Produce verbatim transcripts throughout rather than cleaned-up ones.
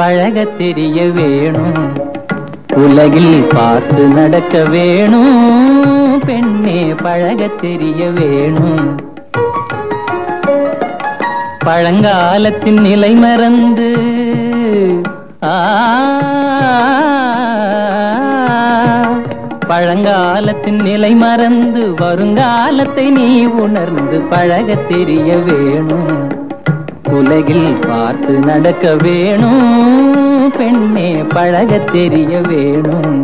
பழகத் தெரிய வேணும். உலகில் பார்த்து நடக்க வேணும். பெண்ணே பழகத் தெரிய வேணும். பழங்காலத்தின் நிலை மறந்து ஆ பழங்காலத்தின் நிலை மறந்து வருங்காலத்தை நீ உணர்ந்து பழகத் தெரிய வேணும். உலகில் பார்த்து நடக்க வேணும். பெண்ணே பழகத் தெரிய வேணும்.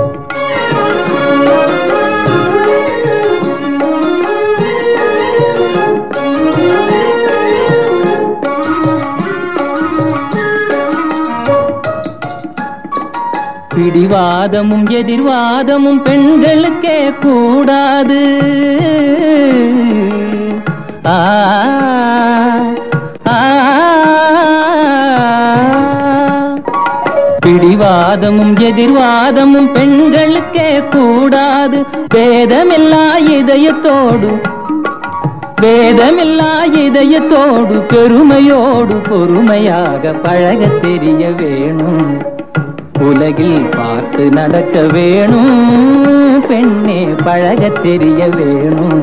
பிடிவாதமும் எதிர்வாதமும் பெண்களுக்கே கூடாது. ஆ பிடிவாதமும் எதிர்வாதமும் பெண்களுக்கே கூடாது. வேதமில்லா இதயத்தோடு வேதமில்லா இதயத்தோடு பெருமையோடு பொறுமையாக பழகத் தெரிய வேணும். உலகில் பார்த்து நடக்க வேணும். பெண்ணே பழகத் தெரிய வேணும்.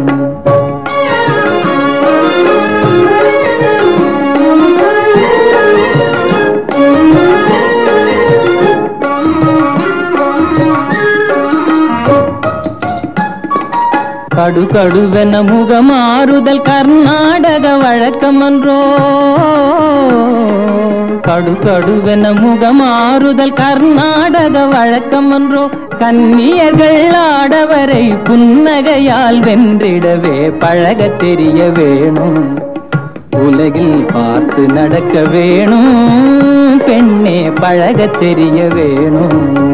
கடு கடுவென முகமாறுதல் கர்நாடக வழக்கமன்றோ. கடு கடுவென முகமாறுதல் கர்நாடக வழக்கமன்றோ. கன்னியர்கள் ஆடவரை புன்னகையால் வென்றிடவே பழகத் தெரிய வேணும். உலகில் பார்த்து நடக்க வேணும். பெண்ணே பழகத் தெரிய வேணும்.